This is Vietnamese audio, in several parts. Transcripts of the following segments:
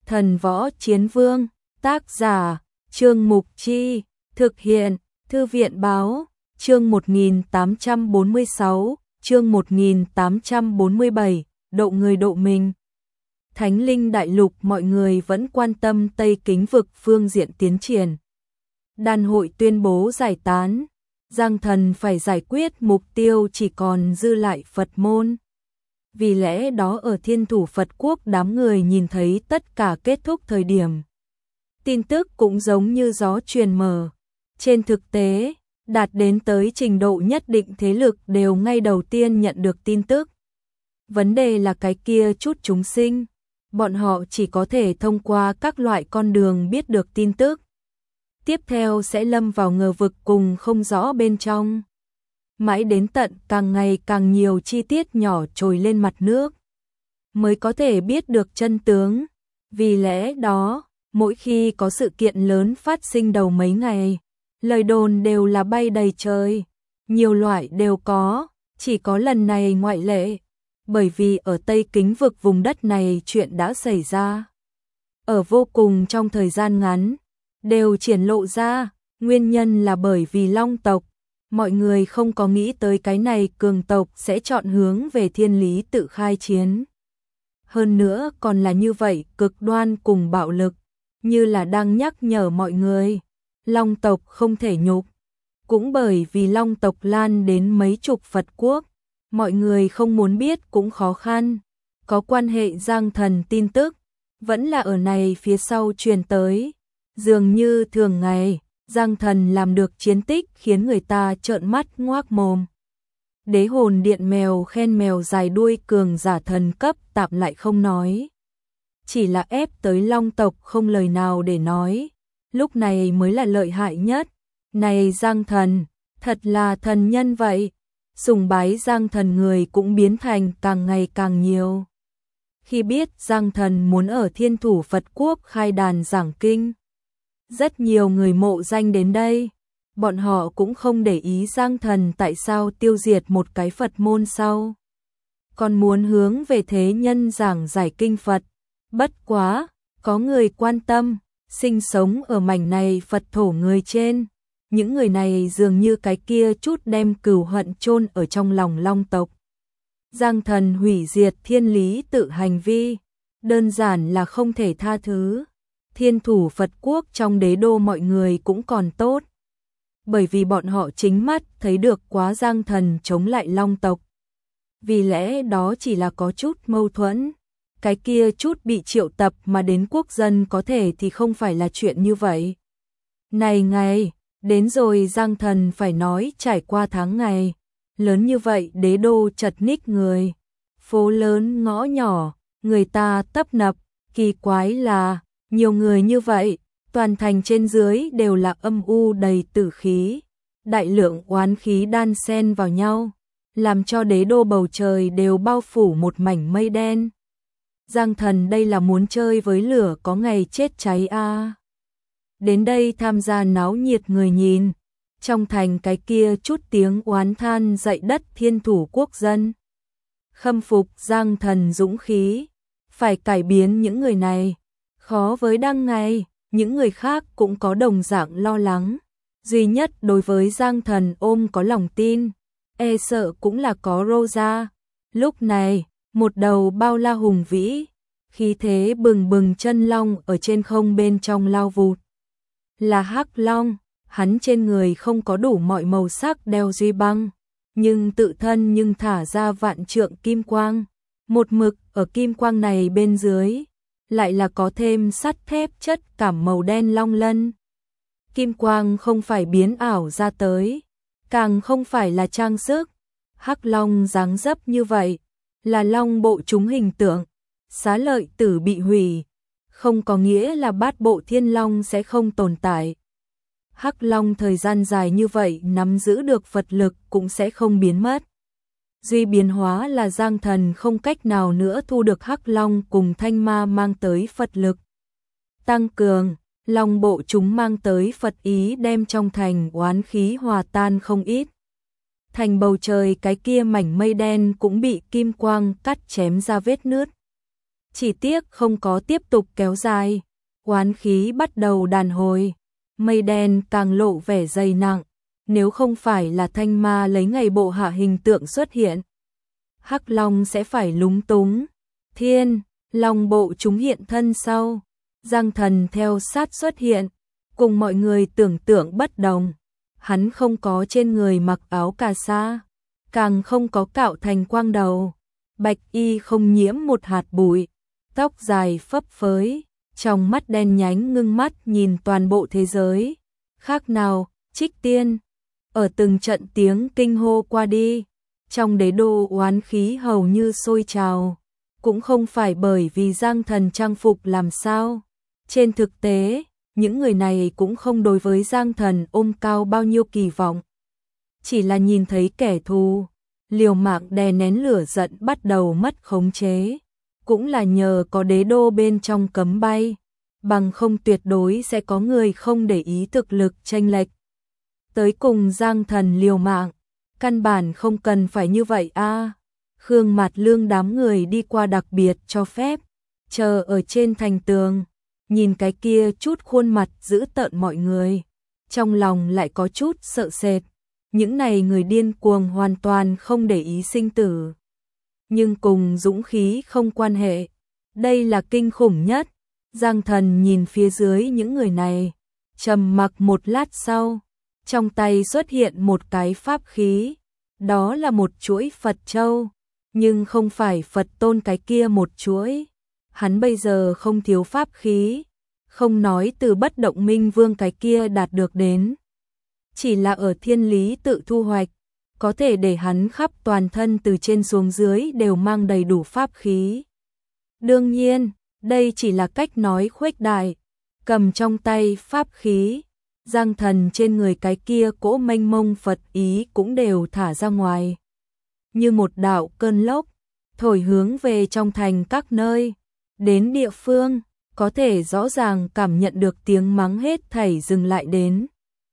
Thần Võ Chiến Vương, tác giả, Trương Mục Chi, thực hiện, Thư viện Báo, chương 1846, chương 1847, độ người độ mình. Thánh Linh Đại Lục mọi người vẫn quan tâm Tây Kính Vực phương diện tiến triển. Đàn hội tuyên bố giải tán, Giang Thần phải giải quyết mục tiêu chỉ còn dư lại Phật môn. Vì lẽ đó ở Thiên Thủ Phật Quốc đám người nhìn thấy tất cả kết thúc thời điểm. Tin tức cũng giống như gió truyền mở. Trên thực tế, đạt đến tới trình độ nhất định thế lực đều ngay đầu tiên nhận được tin tức. Vấn đề là cái kia chút chúng sinh, bọn họ chỉ có thể thông qua các loại con đường biết được tin tức. Tiếp theo sẽ lâm vào ngờ vực cùng không rõ bên trong. Mãi đến tận càng ngày càng nhiều chi tiết nhỏ trồi lên mặt nước, mới có thể biết được chân tướng. Vì lẽ đó, mỗi khi có sự kiện lớn phát sinh đầu mấy ngày, lời đồn đều là bay đầy trời, nhiều loại đều có, chỉ có lần này ngoại lệ, bởi vì ở Tây Kính Vực vùng đất này chuyện đã xảy ra. Ở vô cùng trong thời gian ngắn, đều triển lộ ra, nguyên nhân là bởi vì Long tộc, mọi người không có nghĩ tới cái này cường tộc sẽ chọn hướng về thiên lý tự khai chiến. Hơn nữa còn là như vậy cực đoan cùng bạo lực, như là đang nhắc nhở mọi người, Long tộc không thể nhục. Cũng bởi vì Long tộc lan đến mấy chục Phật quốc, mọi người không muốn biết cũng khó khăn. Có quan hệ Giang Thần tin tức, vẫn là ở này phía sau truyền tới. Dường như thường ngày, Giang Thần làm được chiến tích khiến người ta trợn mắt ngoác mồm. Đế hồn điện mèo khen mèo dài đuôi cường giả thần cấp tạm lại không nói. Chỉ là ép tới Long tộc không lời nào để nói. Lúc này mới là lợi hại nhất. Này Giang Thần, thật là thần nhân vậy. Sùng bái Giang Thần người cũng biến thành càng ngày càng nhiều. Khi biết Giang Thần muốn ở Thiên Thủ Phật Quốc khai đàn giảng kinh, rất nhiều người mộ danh đến đây. Bọn họ cũng không để ý Giang Thần tại sao tiêu diệt một cái Phật môn sau, còn muốn hướng về thế nhân giảng giải kinh Phật. Bất quá, có người quan tâm, sinh sống ở mảnh này Phật thổ người trên. Những người này dường như cái kia chút đem cừu hận chôn ở trong lòng Long tộc. Giang Thần hủy diệt thiên lý tự hành vi, đơn giản là không thể tha thứ. Thiên Thủ Phật Quốc trong đế đô mọi người cũng còn tốt, bởi vì bọn họ chính mắt thấy được quá Giang Thần chống lại Long tộc. Vì lẽ đó chỉ là có chút mâu thuẫn. Cái kia chút bị triệu tập mà đến quốc dân có thể thì không phải là chuyện như vậy. Này ngày, đến rồi Giang Thần phải nói trải qua tháng ngày. Lớn như vậy đế đô chật ních người. Phố lớn ngõ nhỏ, người ta tấp nập, kỳ quái là, nhiều người như vậy, toàn thành trên dưới đều là âm u đầy tử khí. Đại lượng oán khí đan xen vào nhau, làm cho đế đô bầu trời đều bao phủ một mảnh mây đen. Giang Thần đây là muốn chơi với lửa có ngày chết cháy a. Đến đây tham gia náo nhiệt người nhìn, trong thành cái kia chút tiếng oán than dậy đất Thiên Thủ quốc dân. Khâm phục Giang Thần dũng khí, phải cải biến những người này, khó với đăng ngày, những người khác cũng có đồng dạng lo lắng. Duy nhất đối với Giang Thần ôm có lòng tin, e sợ cũng là có Rosa. Lúc này, một đầu bao la hùng vĩ, khí thế bừng bừng chân long ở trên không bên trong lao vụt. Là Hắc Long, hắn trên người không có đủ mọi màu sắc đeo duy băng, nhưng tự thân nhưng thả ra vạn trượng kim quang. Một mực ở kim quang này bên dưới, lại là có thêm sắt thép chất cảm màu đen long lân. Kim quang không phải biến ảo ra tới, càng không phải là trang sức. Hắc Long dáng dấp như vậy, là long bộ chúng hình tượng. Xá Lợi Tử bị hủy, không có nghĩa là bát bộ thiên long sẽ không tồn tại. Hắc Long thời gian dài như vậy nắm giữ được Phật lực cũng sẽ không biến mất. Duy biến hóa là Giang Thần không cách nào nữa thu được Hắc Long cùng Thanh Ma mang tới Phật lực. Tăng cường, long bộ chúng mang tới Phật ý đem trong thành oán khí hòa tan không ít. Thành bầu trời cái kia mảnh mây đen cũng bị kim quang cắt chém ra vết nứt. Chỉ tiếc không có tiếp tục kéo dài, oán khí bắt đầu đàn hồi, mây đen càng lộ vẻ dày nặng, nếu không phải là Thanh Ma lấy ngày bộ hạ hình tượng xuất hiện, Hắc Long sẽ phải lúng túng. Thiên Long bộ chúng hiện thân sau, Giang Thần theo sát xuất hiện, cùng mọi người tưởng tượng bất đồng. Hắn không có trên người mặc áo cà sa, càng không có cạo thành quang đầu, bạch y không nhiễm một hạt bụi, tóc dài phấp phới, trong mắt đen nhánh ngưng mắt nhìn toàn bộ thế giới. Khác nào, Trích Tiên. Ở từng trận tiếng kinh hô qua đi, trong đế đô oán khí hầu như sôi trào, cũng không phải bởi vì Giang Thần trang phục làm sao. Trên thực tế, những người này cũng không đối với Giang Thần ôm cao bao nhiêu kỳ vọng. Chỉ là nhìn thấy kẻ thù, liều mạng đè nén lửa giận bắt đầu mất khống chế. Cũng là nhờ có đế đô bên trong cấm bay, bằng không tuyệt đối sẽ có người không để ý thực lực chênh lệch. Tới cùng Giang Thần liều mạng, căn bản không cần phải như vậy a. Khương Mạt Lương đám người đi qua đặc biệt cho phép, chờ ở trên thành tường, nhìn cái kia chút khuôn mặt dữ tợn mọi người, trong lòng lại có chút sợ sệt. Những này người điên cuồng hoàn toàn không để ý sinh tử, nhưng cùng dũng khí không quan hệ. Đây là kinh khủng nhất. Giang Thần nhìn phía dưới những người này, trầm mặc một lát sau, trong tay xuất hiện một cái pháp khí, đó là một chuỗi Phật châu, nhưng không phải Phật tôn cái kia một chuỗi. Hắn bây giờ không thiếu pháp khí, không nói từ Bất Động Minh Vương cái kia đạt được đến, chỉ là ở Thiên Lý tự thu hoạch, có thể để hắn khắp toàn thân từ trên xuống dưới đều mang đầy đủ pháp khí. Đương nhiên, đây chỉ là cách nói khuếch đại, cầm trong tay pháp khí, Giang Thần trên người cái kia cỗ mênh mông Phật ý cũng đều thả ra ngoài. Như một đạo cơn lốc, thổi hướng về trong thành các nơi, đến địa phương, có thể rõ ràng cảm nhận được tiếng mắng hết thảy dừng lại đến.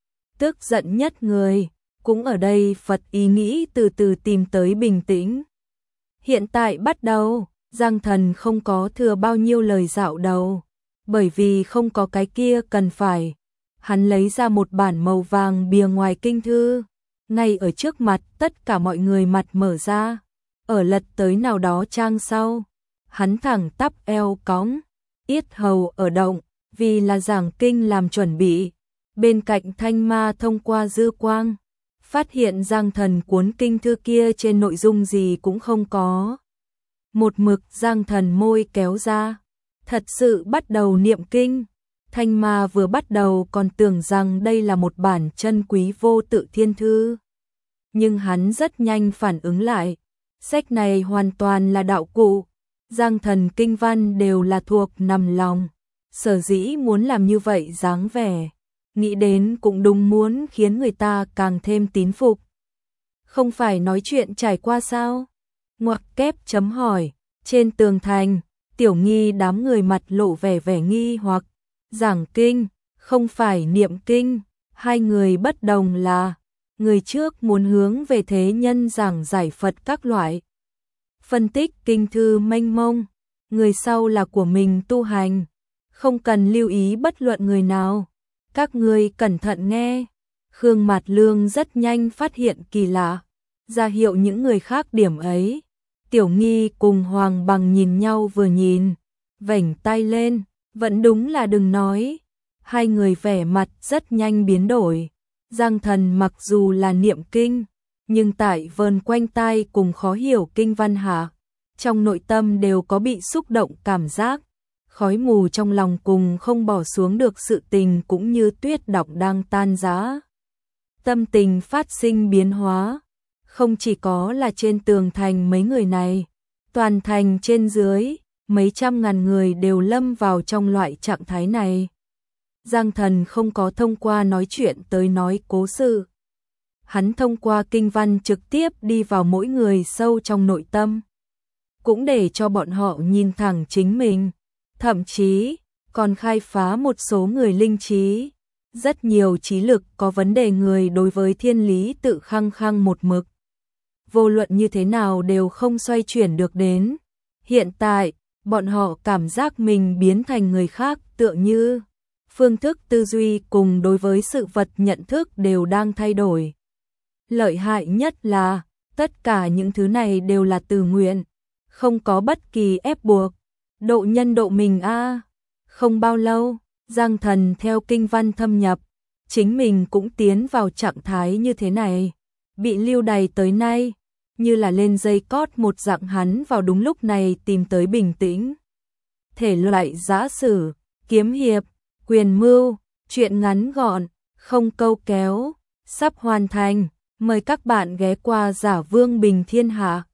Tức giận nhất người, cũng ở đây Phật ý nghĩ từ từ tìm tới bình tĩnh. Hiện tại bắt đầu, Giang Thần không có thừa bao nhiêu lời dạo đầu, bởi vì không có cái kia cần phải. Hắn lấy ra một bản màu vàng bìa ngoài kinh thư, ngay ở trước mặt tất cả mọi người mặt mở ra, ở lật tới nào đó trang sau. Hắn thẳng tắp eo cõng, yết hầu ở động, vì là giảng kinh làm chuẩn bị. Bên cạnh Thanh Ma thông qua dư quang, phát hiện Giang Thần cuốn kinh thư kia trên nội dung gì cũng không có. Một mực Giang Thần môi kéo ra, thật sự bắt đầu niệm kinh. Thanh Ma vừa bắt đầu còn tưởng rằng đây là một bản chân quý vô tự thiên thư, nhưng hắn rất nhanh phản ứng lại, sách này hoàn toàn là đạo cụ, Giang Thần kinh văn đều là thuộc nằm lòng, sở dĩ muốn làm như vậy dáng vẻ, nghĩ đến cũng đúng muốn khiến người ta càng thêm tín phục. Không phải nói chuyện trải qua sao? Ngoặc kép chấm hỏi, trên tường thành, Tiểu Nghi đám người mặt lộ vẻ nghi hoặc, giảng kinh, không phải niệm kinh, hai người bất đồng là, người trước muốn hướng về thế nhân giảng giải Phật các loại, phân tích kinh thư mênh mông, người sau là của mình tu hành, không cần lưu ý bất luận người nào. Các ngươi cẩn thận nghe. Khương Mạt Lương rất nhanh phát hiện kỳ lạ, ra hiệu những người khác điểm ấy. Tiểu Nghi cùng Hoàng Bằng nhìn nhau vừa nhìn, vểnh tay lên, vẫn đúng là đừng nói. Hai người vẻ mặt rất nhanh biến đổi. Giang Thần mặc dù là niệm kinh, nhưng tại vờn quanh tai cùng khó hiểu kinh văn hạ, trong nội tâm đều có bị xúc động cảm giác. Khói mù trong lòng cùng không bỏ xuống được sự tình cũng như tuyết đọng đang tan rã. Tâm tình phát sinh biến hóa, không chỉ có là trên tường thành mấy người này, toàn thành trên dưới, mấy trăm ngàn người đều lâm vào trong loại trạng thái này. Giang Thần không có thông qua nói chuyện tới nói cố sự. Hắn thông qua kinh văn trực tiếp đi vào mỗi người sâu trong nội tâm, cũng để cho bọn họ nhìn thẳng chính mình. Thậm chí, còn khai phá một số người linh trí. Rất nhiều trí lực có vấn đề người đối với thiên lý tự khăng khăng một mực. Vô luận như thế nào đều không xoay chuyển được đến. Hiện tại, bọn họ cảm giác mình biến thành người khác, tựa như phương thức tư duy cùng đối với sự vật nhận thức đều đang thay đổi. Lợi hại nhất là, tất cả những thứ này đều là tự nguyện, không có bất kỳ ép buộc. Độ nhân độ mình a. Không bao lâu, Giang Thần theo kinh văn thâm nhập, chính mình cũng tiến vào trạng thái như thế này, bị lưu đày tới nay, như là lên dây cót một dạng, hắn vào đúng lúc này tìm tới bình tĩnh. Thể loại giã sử, kiếm hiệp, quyền mưu, truyện ngắn gọn, không câu kéo, sắp hoàn thành, mời các bạn ghé qua Giả Vương Bình Thiên Hạ.